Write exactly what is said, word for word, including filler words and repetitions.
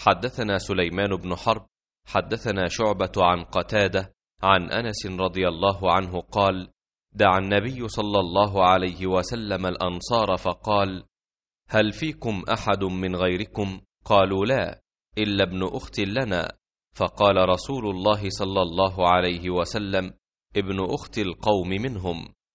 حدثنا سليمان بن حرب حدثنا شعبة عن قتادة عن أنس رضي الله عنه قال: دعا النبي صلى الله عليه وسلم الأنصار فقال: هل فيكم أحد من غيركم؟ قالوا: لا، إلا ابن أخت لنا. فقال رسول الله صلى الله عليه وسلم: ابن أخت القوم منهم.